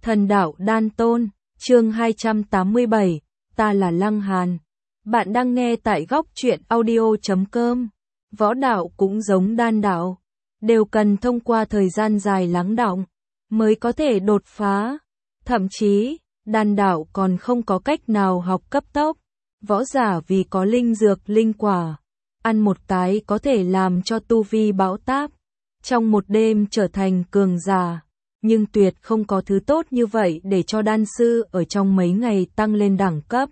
Thần đạo đan tôn, chương 287, ta là Lăng Hàn. Bạn đang nghe tại góc truyện audio.com. Võ đạo cũng giống đan đạo, đều cần thông qua thời gian dài lắng đọng mới có thể đột phá. Thậm chí, đan đạo còn không có cách nào học cấp tốc. Võ giả vì có linh dược linh quả, ăn một cái có thể làm cho tu vi bão táp, trong một đêm trở thành cường giả. Nhưng tuyệt không có thứ tốt như vậy để cho đan sư ở trong mấy ngày tăng lên đẳng cấp.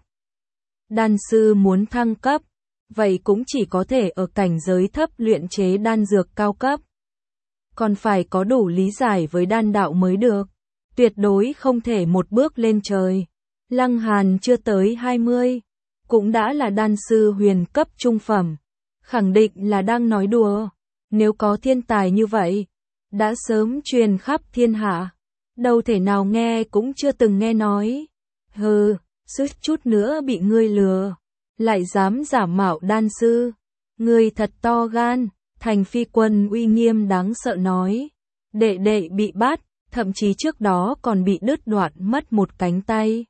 Đan sư muốn thăng cấp, vậy cũng chỉ có thể ở cảnh giới thấp luyện chế đan dược cao cấp. Còn phải có đủ lý giải với đan đạo mới được, tuyệt đối không thể một bước lên trời. Lăng Hàn chưa tới 20, cũng đã là đan sư huyền cấp trung phẩm, khẳng định là đang nói đùa. Nếu có thiên tài như vậy, đã sớm truyền khắp thiên hạ, đâu thể nào nghe cũng chưa từng nghe nói. Hừ, suýt chút nữa bị ngươi lừa, lại dám giả mạo đan sư, ngươi thật to gan. Thành Phi Quân uy nghiêm đáng sợ nói, đệ đệ bị bắt, thậm chí trước đó còn bị đứt đoạn mất một cánh tay.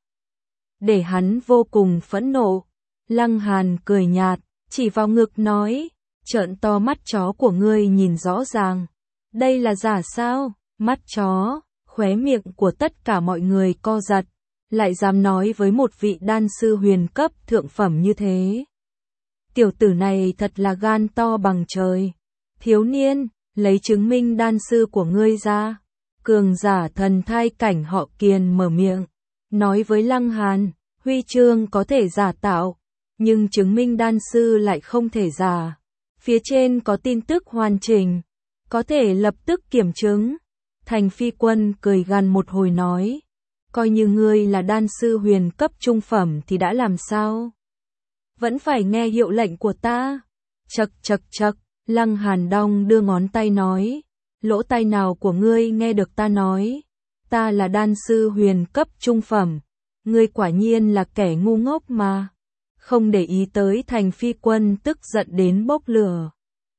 Để hắn vô cùng phẫn nộ. Lăng Hàn cười nhạt, chỉ vào ngực nói, trợn to mắt chó của ngươi nhìn rõ ràng. Đây là giả sao? Mắt chó, khóe miệng của tất cả mọi người co giật, lại dám nói với một vị đan sư huyền cấp thượng phẩm như thế. Tiểu tử này thật là gan to bằng trời. Thiếu niên, lấy chứng minh đan sư của ngươi ra. Cường giả thần thai cảnh họ Kiền mở miệng, nói với Lăng Hàn, huy chương có thể giả tạo, nhưng chứng minh đan sư lại không thể giả. Phía trên có tin tức hoàn chỉnh, có thể lập tức kiểm chứng. Thành Phi Quân cười gằn một hồi nói, coi như ngươi là đan sư huyền cấp trung phẩm thì đã làm sao? Vẫn phải nghe hiệu lệnh của ta. Chậc chậc chậc, Lăng Hàn đong đưa ngón tay nói, lỗ tai nào của ngươi nghe được ta nói, ta là đan sư huyền cấp trung phẩm, ngươi quả nhiên là kẻ ngu ngốc mà. Không để ý tới Thành Phi Quân tức giận đến bốc lửa.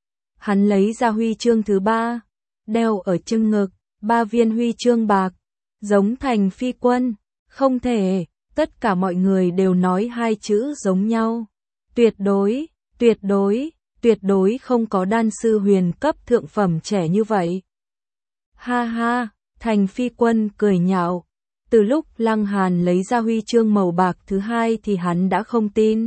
Hắn lấy ra huy chương thứ 3, đeo ở chưng ngực, 3 viên huy chương bạc, giống Thành Phi Quân. Không thể, tất cả mọi người đều nói hai chữ giống nhau. Tuyệt đối, tuyệt đối, tuyệt đối không có đan sư huyền cấp thượng phẩm trẻ như vậy. Ha ha, Thành Phi Quân cười nhạo. Từ lúc Lăng Hàn lấy ra huy chương màu bạc thứ 2 thì hắn đã không tin.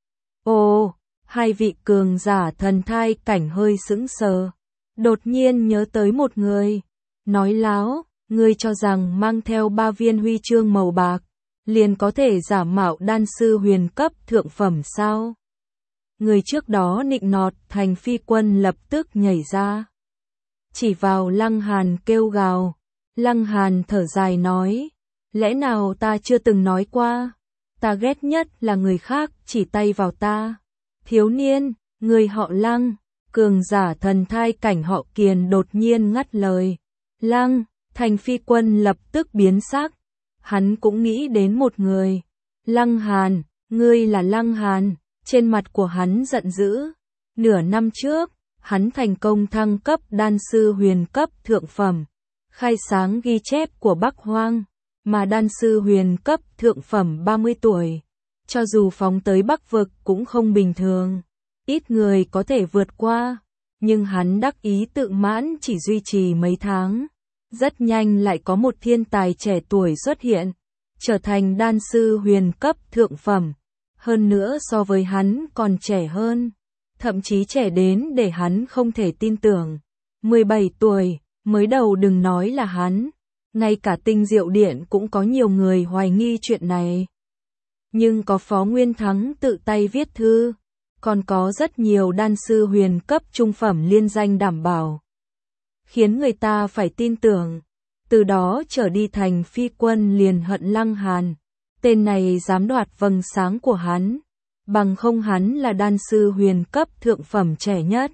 Ồ, hai vị cường giả thần thai cảnh hơi sững sờ, đột nhiên nhớ tới một người, nói láo, ngươi cho rằng mang theo 3 viên huy chương màu bạc, liền có thể giả mạo đan sư huyền cấp thượng phẩm sao? Người trước đó nịnh nọt. Thành Phi Quân lập tức nhảy ra, chỉ vào Lăng Hàn kêu gào. Lăng Hàn thở dài nói, lẽ nào ta chưa từng nói qua, ta ghét nhất là người khác chỉ tay vào ta. Thiếu niên, người họ Lăng. Cường giả thần thai cảnh họ Kiền đột nhiên ngắt lời. Lăng. Thành Phi Quân lập tức biến sắc, hắn cũng nghĩ đến một người. Lăng Hàn, ngươi là Lăng Hàn. Trên mặt của hắn giận dữ. Nửa năm trước, hắn thành công thăng cấp đan sư huyền cấp thượng phẩm, khai sáng ghi chép của Bắc Hoang, mà đan sư huyền cấp thượng phẩm 30 tuổi, cho dù phóng tới Bắc vực cũng không bình thường, ít người có thể vượt qua, nhưng hắn đắc ý tự mãn chỉ duy trì mấy tháng, rất nhanh lại có một thiên tài trẻ tuổi xuất hiện, trở thành đan sư huyền cấp thượng phẩm. Hơn nữa so với hắn còn trẻ hơn, thậm chí trẻ đến để hắn không thể tin tưởng. 17 tuổi, mới đầu đừng nói là hắn, ngay cả Tinh Diệu Điện cũng có nhiều người hoài nghi chuyện này. Nhưng có Phó Nguyên Thắng tự tay viết thư, còn có rất nhiều đan sư huyền cấp trung phẩm liên danh đảm bảo, khiến người ta phải tin tưởng. Từ đó trở đi Thành Phi Quân liền hận Lăng Hàn. Tên này dám đoạt vầng sáng của hắn, bằng không hắn là đan sư huyền cấp thượng phẩm trẻ nhất,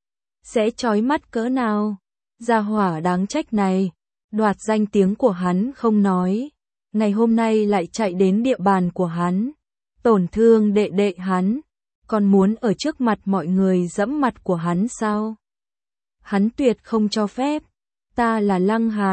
sẽ chói mắt cỡ nào. Gia hỏa đáng trách này, đoạt danh tiếng của hắn không nói, ngày hôm nay lại chạy đến địa bàn của hắn, tổn thương đệ đệ hắn, còn muốn ở trước mặt mọi người giẫm mặt của hắn sao? Hắn tuyệt không cho phép. Ta là Lăng Hàn,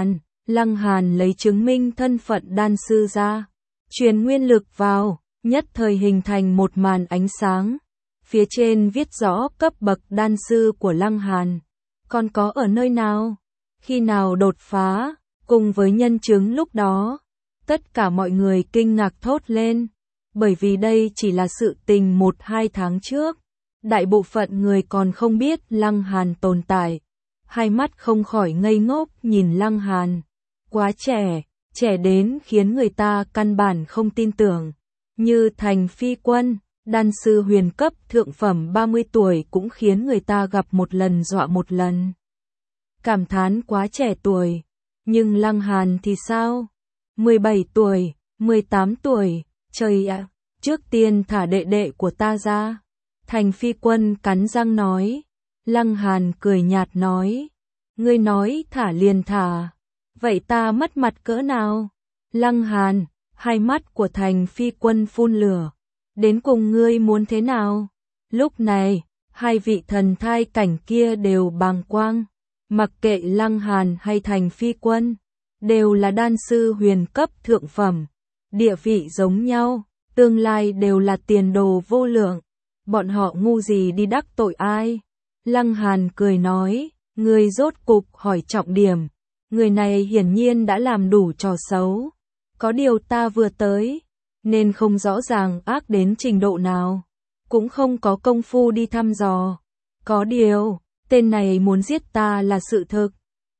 Lăng Hàn lấy chứng minh thân phận đan sư ra, truyền nguyên lực vào, nhất thời hình thành một màn ánh sáng. Phía trên viết rõ cấp bậc đan sư của Lăng Hàn, còn có ở nơi nào, khi nào đột phá, cùng với nhân chứng lúc đó. Tất cả mọi người kinh ngạc thốt lên, bởi vì đây chỉ là sự tình 1-2 tháng trước. Đại bộ phận người còn không biết Lăng Hàn tồn tại. Hai mắt không khỏi ngây ngốc nhìn Lăng Hàn. Quá trẻ, trẻ đến khiến người ta căn bản không tin tưởng. Như Thành Phi Quân, đan sư huyền cấp thượng phẩm 30 tuổi cũng khiến người ta gặp một lần dọa một lần. Cảm thán quá trẻ tuổi. Nhưng Lăng Hàn thì sao? 17 tuổi, 18 tuổi, trời ạ, trước tiên thả đệ đệ của ta ra. Thành Phi Quân cắn răng nói. Lăng Hàn cười nhạt nói. Ngươi nói thả liền thả. Vậy ta mất mặt cỡ nào? Lăng Hàn, hai mắt của Thành Phi Quân phun lửa. Đến cùng ngươi muốn thế nào? Lúc này, hai vị thần thai cảnh kia đều bàng quang. Mặc kệ Lăng Hàn hay Thành Phi Quân, đều là đan sư huyền cấp thượng phẩm. Địa vị giống nhau, tương lai đều là tiền đồ vô lượng. Bọn họ ngu gì đi đắc tội ai? Lăng Hàn cười nói, ngươi rốt cục hỏi trọng điểm. Người này hiển nhiên đã làm đủ trò xấu. Có điều ta vừa tới, nên không rõ ràng ác đến trình độ nào. Cũng không có công phu đi thăm dò. Có điều, tên này muốn giết ta là sự thực.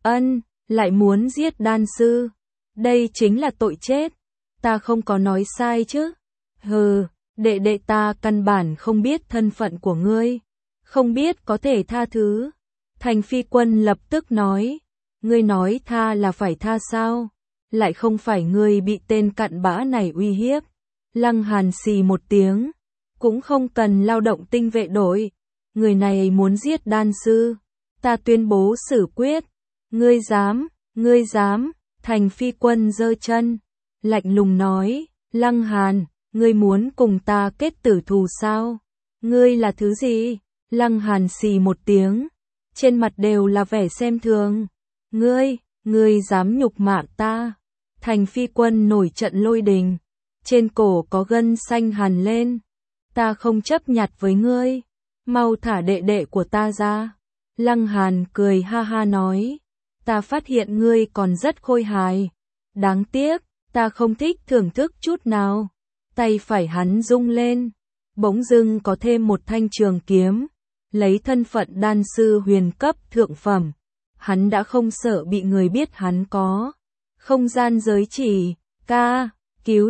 Lại muốn giết đan sư. Đây chính là tội chết. Ta không có nói sai chứ. Hừ, đệ đệ ta căn bản không biết thân phận của ngươi. Không biết có thể tha thứ. Thành Phi Quân lập tức nói. Ngươi nói tha là phải tha sao? Lại không phải ngươi bị tên cặn bã này uy hiếp. Lăng Hàn xì một tiếng. Cũng không cần lao động tinh vệ đội. Người này muốn giết đan sư. Ta tuyên bố xử quyết. Ngươi dám. Thành Phi Quân giơ chân. Lạnh lùng nói. Lăng Hàn, ngươi muốn cùng ta kết tử thù sao? Ngươi là thứ gì? Lăng Hàn xì một tiếng. Trên mặt đều là vẻ xem thường. Ngươi dám nhục mạ ta? Thành Phi Quân nổi trận lôi đình. Trên cổ có gân xanh hằn lên. Ta không chấp nhặt với ngươi. Mau thả đệ đệ của ta ra. Lăng Hàn cười ha ha nói. Ta phát hiện ngươi còn rất khôi hài. Đáng tiếc, ta không thích thưởng thức chút nào. Tay phải hắn rung lên. Bỗng dưng có thêm một thanh trường kiếm. Lấy thân phận đan sư huyền cấp thượng phẩm. Hắn đã không sợ bị người biết hắn có. Không gian giới chỉ. Ca, cứu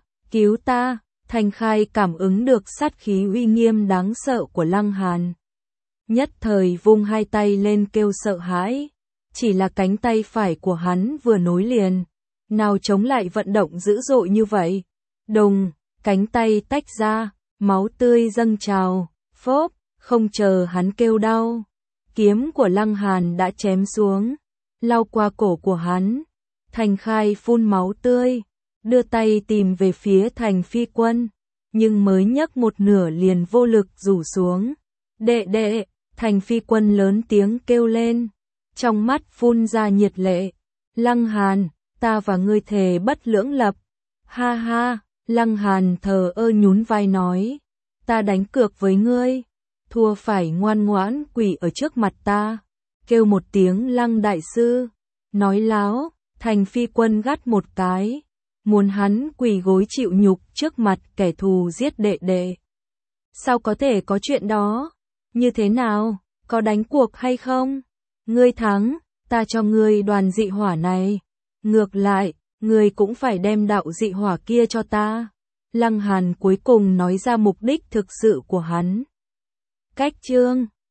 ta. Thành Khai cảm ứng được sát khí uy nghiêm đáng sợ của Lăng Hàn. Nhất thời vung hai tay lên kêu sợ hãi. Chỉ là cánh tay phải của hắn vừa nối liền. Nào chống lại vận động dữ dội như vậy. Đùng, cánh tay tách ra, máu tươi dâng trào, phốp, không chờ hắn kêu đau. Kiếm của Lăng Hàn đã chém xuống, lao qua cổ của hắn. Thành Khai phun máu tươi, đưa tay tìm về phía Thành Phi Quân, nhưng mới nhấc một nửa liền vô lực rủ xuống. Đệ, Thành Phi Quân lớn tiếng kêu lên, trong mắt phun ra nhiệt lệ. Lăng Hàn, ta và ngươi thề bất lưỡng lập. Ha ha, Lăng Hàn thờ ơ nhún vai nói, ta đánh cược với ngươi, thua phải ngoan ngoãn quỳ ở trước mặt ta. Kêu một tiếng Lăng đại sư, nói láo. Thành Phi Quân gắt một cái, muốn hắn quỳ gối chịu nhục trước mặt kẻ thù giết đệ đệ. Sao có thể có chuyện đó? Như thế nào? Có đánh cuộc hay không? Ngươi thắng, ta cho ngươi đoàn dị hỏa này. Ngược lại, ngươi cũng phải đem đạo dị hỏa kia cho ta. Lăng Hàn cuối cùng nói ra mục đích thực sự của hắn. Cách chương